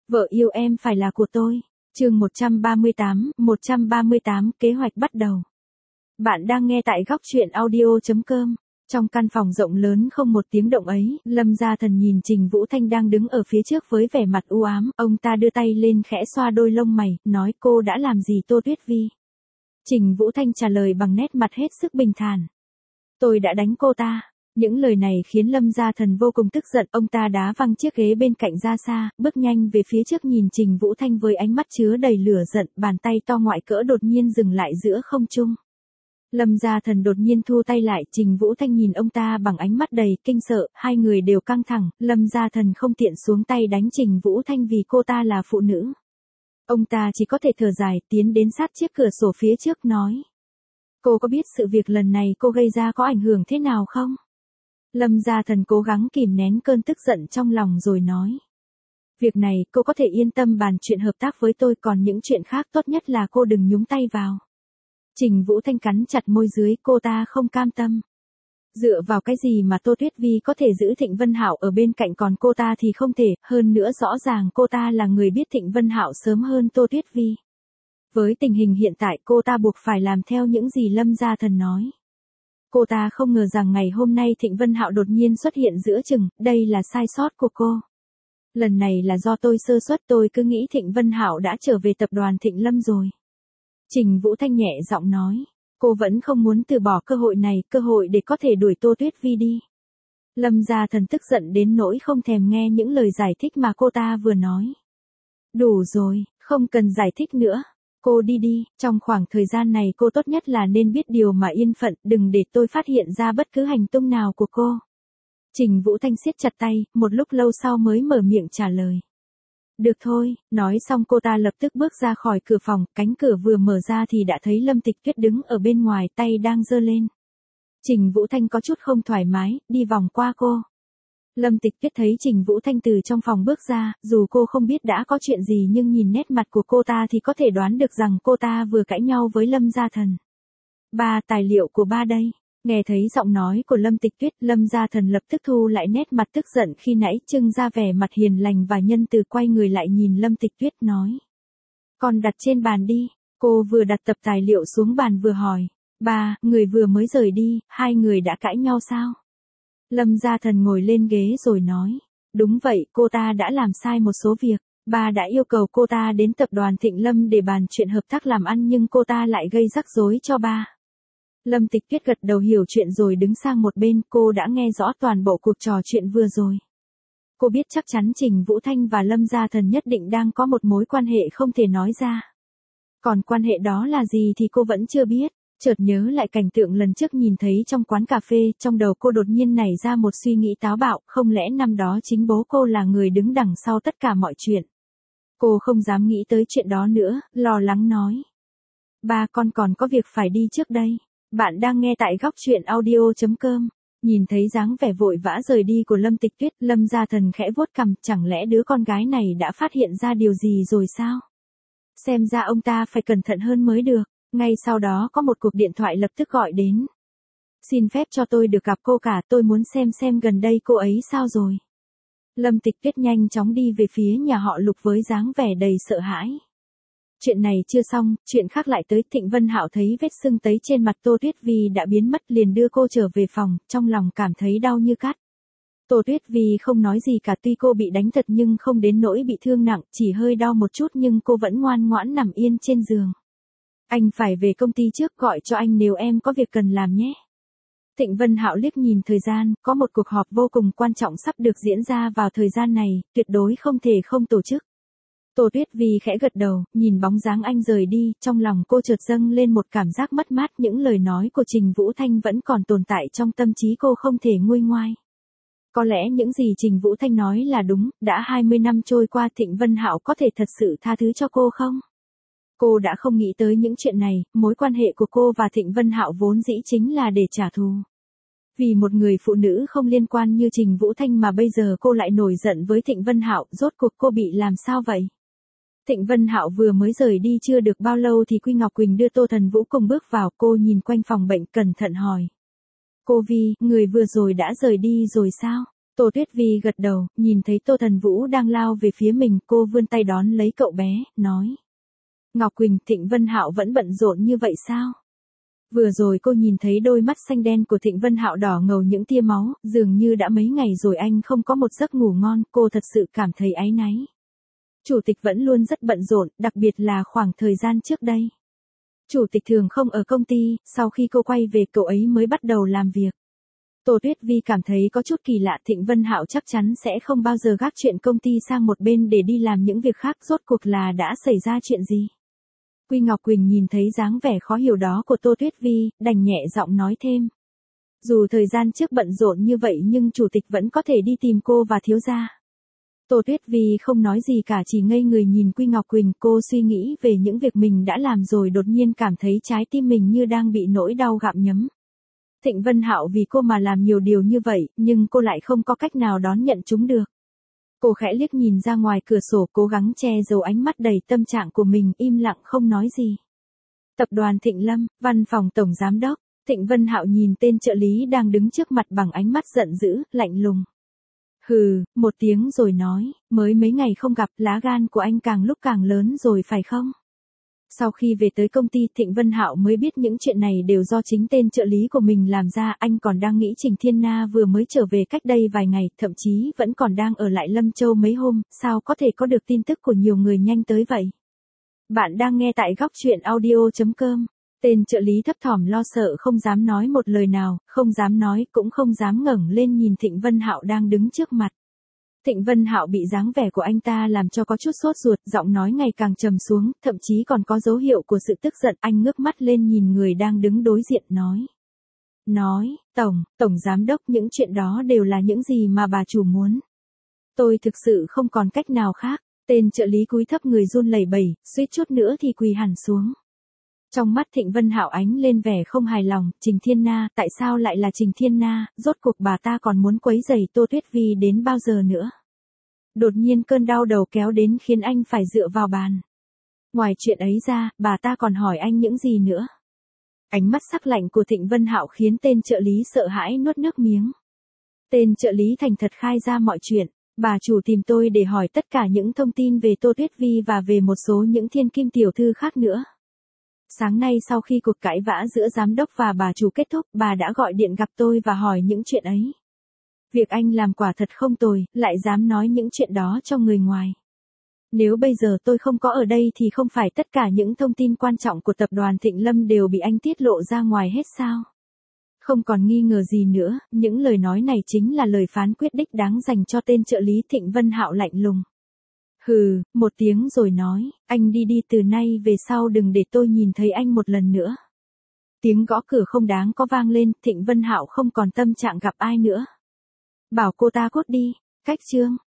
Vợ yêu em phải là của tôi. Chương 138, kế hoạch bắt đầu. Bạn đang nghe tại góc truyện audio.com. Trong căn phòng rộng lớn không một tiếng động ấy, Lâm Gia Thần nhìn Trình Vũ Thanh đang đứng ở phía trước với vẻ mặt u ám, ông ta đưa tay lên khẽ xoa đôi lông mày, nói cô đã làm gì Tô Tuyết Vi? Trình Vũ Thanh trả lời bằng nét mặt hết sức bình thản. Tôi đã đánh cô ta. Những lời này khiến Lâm Gia Thần vô cùng tức giận, ông ta đá văng chiếc ghế bên cạnh ra xa, bước nhanh về phía trước nhìn Trình Vũ Thanh với ánh mắt chứa đầy lửa giận, bàn tay to ngoại cỡ đột nhiên dừng lại giữa không trung. Lâm Gia Thần đột nhiên thu tay lại, Trình Vũ Thanh nhìn ông ta bằng ánh mắt đầy kinh sợ, hai người đều căng thẳng, Lâm Gia Thần không tiện xuống tay đánh Trình Vũ Thanh vì cô ta là phụ nữ. Ông ta chỉ có thể thở dài, tiến đến sát chiếc cửa sổ phía trước nói. Cô có biết sự việc lần này cô gây ra có ảnh hưởng thế nào không? Lâm Gia Thần cố gắng kìm nén cơn tức giận trong lòng rồi nói. Việc này cô có thể yên tâm bàn chuyện hợp tác với tôi, còn những chuyện khác tốt nhất là cô đừng nhúng tay vào. Trình Vũ Thanh cắn chặt môi dưới, cô ta không cam tâm. Dựa vào cái gì mà Tô Tuyết Vi có thể giữ Thịnh Vân Hạo ở bên cạnh còn cô ta thì không thể, hơn nữa rõ ràng cô ta là người biết Thịnh Vân Hạo sớm hơn Tô Tuyết Vi. Với tình hình hiện tại cô ta buộc phải làm theo những gì Lâm Gia Thần nói. Cô ta không ngờ rằng ngày hôm nay Thịnh Vân Hạo đột nhiên xuất hiện giữa chừng, đây là sai sót của cô. Lần này là do tôi sơ suất, tôi cứ nghĩ Thịnh Vân Hạo đã trở về tập đoàn Thịnh Lâm rồi. Trình Vũ Thanh nhẹ giọng nói, cô vẫn không muốn từ bỏ cơ hội này, cơ hội để có thể đuổi Tô Tuyết Vi đi. Lâm Gia Thần tức giận đến nỗi không thèm nghe những lời giải thích mà cô ta vừa nói. Đủ rồi, không cần giải thích nữa. Cô đi đi, trong khoảng thời gian này cô tốt nhất là nên biết điều mà yên phận, đừng để tôi phát hiện ra bất cứ hành tung nào của cô. Trình Vũ Thanh siết chặt tay, một lúc lâu sau mới mở miệng trả lời. Được thôi, nói xong cô ta lập tức bước ra khỏi cửa phòng, cánh cửa vừa mở ra thì đã thấy Lâm Tịch Tuyết đứng ở bên ngoài, tay đang giơ lên. Trình Vũ Thanh có chút không thoải mái, đi vòng qua cô. Lâm Tịch Tuyết thấy Trình Vũ Thanh từ trong phòng bước ra, dù cô không biết đã có chuyện gì nhưng nhìn nét mặt của cô ta thì có thể đoán được rằng cô ta vừa cãi nhau với Lâm Gia Thần. Ba, tài liệu của ba đây. Nghe thấy giọng nói của Lâm Tịch Tuyết, Lâm Gia Thần lập tức thu lại nét mặt tức giận khi nãy, trưng ra vẻ mặt hiền lành và nhân từ, quay người lại nhìn Lâm Tịch Tuyết nói. Con đặt trên bàn đi. Cô vừa đặt tập tài liệu xuống bàn vừa hỏi. Ba, người vừa mới rời đi, hai người đã cãi nhau sao? Lâm Gia Thần ngồi lên ghế rồi nói. Đúng vậy, cô ta đã làm sai một số việc. Ba đã yêu cầu cô ta đến tập đoàn Thịnh Lâm để bàn chuyện hợp tác làm ăn nhưng cô ta lại gây rắc rối cho ba. Lâm Tịch Tuyết gật đầu hiểu chuyện rồi đứng sang một bên, cô đã nghe rõ toàn bộ cuộc trò chuyện vừa rồi. Cô biết chắc chắn Trình Vũ Thanh và Lâm Gia Thần nhất định đang có một mối quan hệ không thể nói ra. Còn quan hệ đó là gì thì cô vẫn chưa biết. Chợt nhớ lại cảnh tượng lần trước nhìn thấy trong quán cà phê, trong đầu cô đột nhiên nảy ra một suy nghĩ táo bạo, không lẽ năm đó chính bố cô là người đứng đằng sau tất cả mọi chuyện. Cô không dám nghĩ tới chuyện đó nữa, lo lắng nói. Ba, con còn có việc phải đi trước đây. Bạn đang nghe tại góc truyện audio.com. Nhìn thấy dáng vẻ vội vã rời đi của Lâm Tịch Tuyết, Lâm Gia Thần khẽ vuốt cằm, chẳng lẽ đứa con gái này đã phát hiện ra điều gì rồi sao? Xem ra ông ta phải cẩn thận hơn mới được. Ngay sau đó có một cuộc điện thoại lập tức gọi đến. Xin phép cho tôi được gặp cô cả, tôi muốn xem gần đây cô ấy sao rồi. Lâm Tịch Tuyết nhanh chóng đi về phía nhà họ Lục với dáng vẻ đầy sợ hãi. Chuyện này chưa xong, chuyện khác lại tới. Thịnh Vân Hạo thấy vết sưng tấy trên mặt Tô Tuyết Vi đã biến mất, liền đưa cô trở về phòng, trong lòng cảm thấy đau như cắt. Tô Tuyết Vi không nói gì cả, tuy cô bị đánh thật nhưng không đến nỗi bị thương nặng, chỉ hơi đau một chút nhưng cô vẫn ngoan ngoãn nằm yên trên giường. Anh phải về công ty trước, gọi cho anh nếu em có việc cần làm nhé. Thịnh Vân Hạo liếc nhìn thời gian, có một cuộc họp vô cùng quan trọng sắp được diễn ra vào thời gian này, tuyệt đối không thể không tổ chức. Tô Tuyết Vi khẽ gật đầu, nhìn bóng dáng anh rời đi, trong lòng cô chợt dâng lên một cảm giác mất mát, những lời nói của Trình Vũ Thanh vẫn còn tồn tại trong tâm trí cô không thể nguôi ngoai. Có lẽ những gì Trình Vũ Thanh nói là đúng, đã 20 năm trôi qua Thịnh Vân Hạo có thể thật sự tha thứ cho cô không? Cô đã không nghĩ tới những chuyện này, mối quan hệ của cô và Thịnh Vân Hạo vốn dĩ chính là để trả thù. Vì một người phụ nữ không liên quan như Trình Vũ Thanh mà bây giờ cô lại nổi giận với Thịnh Vân Hạo, rốt cuộc cô bị làm sao vậy? Thịnh Vân Hạo vừa mới rời đi chưa được bao lâu thì Quy Ngọc Quỳnh đưa Tô Thần Vũ cùng bước vào, cô nhìn quanh phòng bệnh cẩn thận hỏi. Cô Vi, người vừa rồi đã rời đi rồi sao? Tô Tuyết Vi gật đầu, nhìn thấy Tô Thần Vũ đang lao về phía mình, cô vươn tay đón lấy cậu bé, nói. Ngọc Quỳnh, Thịnh Vân Hạo vẫn bận rộn như vậy sao? Vừa rồi cô nhìn thấy đôi mắt xanh đen của Thịnh Vân Hạo đỏ ngầu những tia máu, dường như đã mấy ngày rồi anh không có một giấc ngủ ngon, cô thật sự cảm thấy áy náy. Chủ tịch vẫn luôn rất bận rộn, đặc biệt là khoảng thời gian trước đây. Chủ tịch thường không ở công ty, sau khi cô quay về cậu ấy mới bắt đầu làm việc. Tô Tuyết Vi cảm thấy có chút kỳ lạ, Thịnh Vân Hạo chắc chắn sẽ không bao giờ gác chuyện công ty sang một bên để đi làm những việc khác, rốt cuộc là đã xảy ra chuyện gì. Quy Ngọc Quỳnh nhìn thấy dáng vẻ khó hiểu đó của Tô Tuyết Vi, đành nhẹ giọng nói thêm. Dù thời gian trước bận rộn như vậy nhưng chủ tịch vẫn có thể đi tìm cô và thiếu gia. Tô Tuyết Vi không nói gì cả, chỉ ngây người nhìn Quy Ngọc Quỳnh, cô suy nghĩ về những việc mình đã làm rồi đột nhiên cảm thấy trái tim mình như đang bị nỗi đau gặm nhấm. Thịnh Vân Hạo vì cô mà làm nhiều điều như vậy, nhưng cô lại không có cách nào đón nhận chúng được. Cô khẽ liếc nhìn ra ngoài cửa sổ, cố gắng che giấu ánh mắt đầy tâm trạng của mình, im lặng không nói gì. Tập đoàn Thịnh Lâm, văn phòng tổng giám đốc, Thịnh Vân Hạo nhìn tên trợ lý đang đứng trước mặt bằng ánh mắt giận dữ, lạnh lùng. Hừ, một tiếng rồi nói, mới mấy ngày không gặp, lá gan của anh càng lúc càng lớn rồi phải không? Sau khi về tới công ty, Thịnh Vân Hạo mới biết những chuyện này đều do chính tên trợ lý của mình làm ra, anh còn đang nghĩ Trình Thiên Na vừa mới trở về cách đây vài ngày, thậm chí vẫn còn đang ở lại Lâm Châu mấy hôm, sao có thể có được tin tức của nhiều người nhanh tới vậy? Bạn đang nghe tại góc truyện audio.com. Tên trợ lý thấp thỏm lo sợ không dám nói một lời nào, không dám nói cũng không dám ngẩng lên nhìn Thịnh Vân Hạo đang đứng trước mặt. Thịnh Vân Hạo bị dáng vẻ của anh ta làm cho có chút sốt ruột, giọng nói ngày càng trầm xuống, thậm chí còn có dấu hiệu của sự tức giận, anh ngước mắt lên nhìn người đang đứng đối diện nói, tổng giám đốc, những chuyện đó đều là những gì mà bà chủ muốn. Tôi thực sự không còn cách nào khác, tên trợ lý cúi thấp người run lẩy bẩy, suýt chút nữa thì quỳ hẳn xuống. Trong mắt Thịnh Vân Hạo ánh lên vẻ không hài lòng, Trình Thiên Na, tại sao lại là Trình Thiên Na, rốt cuộc bà ta còn muốn quấy rầy Tô Tuyết Vi đến bao giờ nữa? Đột nhiên cơn đau đầu kéo đến khiến anh phải dựa vào bàn. Ngoài chuyện ấy ra, bà ta còn hỏi anh những gì nữa? Ánh mắt sắc lạnh của Thịnh Vân Hạo khiến tên trợ lý sợ hãi nuốt nước miếng. Tên trợ lý thành thật khai ra mọi chuyện. Bà chủ tìm tôi để hỏi tất cả những thông tin về Tô Tuyết Vi và về một số những thiên kim tiểu thư khác nữa. Sáng nay sau khi cuộc cãi vã giữa giám đốc và bà chủ kết thúc, bà đã gọi điện gặp tôi và hỏi những chuyện ấy. Việc anh làm quả thật không tồi, lại dám nói những chuyện đó cho người ngoài. Nếu bây giờ tôi không có ở đây thì không phải tất cả những thông tin quan trọng của tập đoàn Thịnh Lâm đều bị anh tiết lộ ra ngoài hết sao? Không còn nghi ngờ gì nữa, những lời nói này chính là lời phán quyết đích đáng dành cho tên trợ lý. Thịnh Vân Hạo lạnh lùng. Hừ, một tiếng rồi nói, anh đi đi, từ nay về sau đừng để tôi nhìn thấy anh một lần nữa. Tiếng gõ cửa không đáng có vang lên, Thịnh Vân Hạo không còn tâm trạng gặp ai nữa. Bảo cô ta cút đi, cách chương.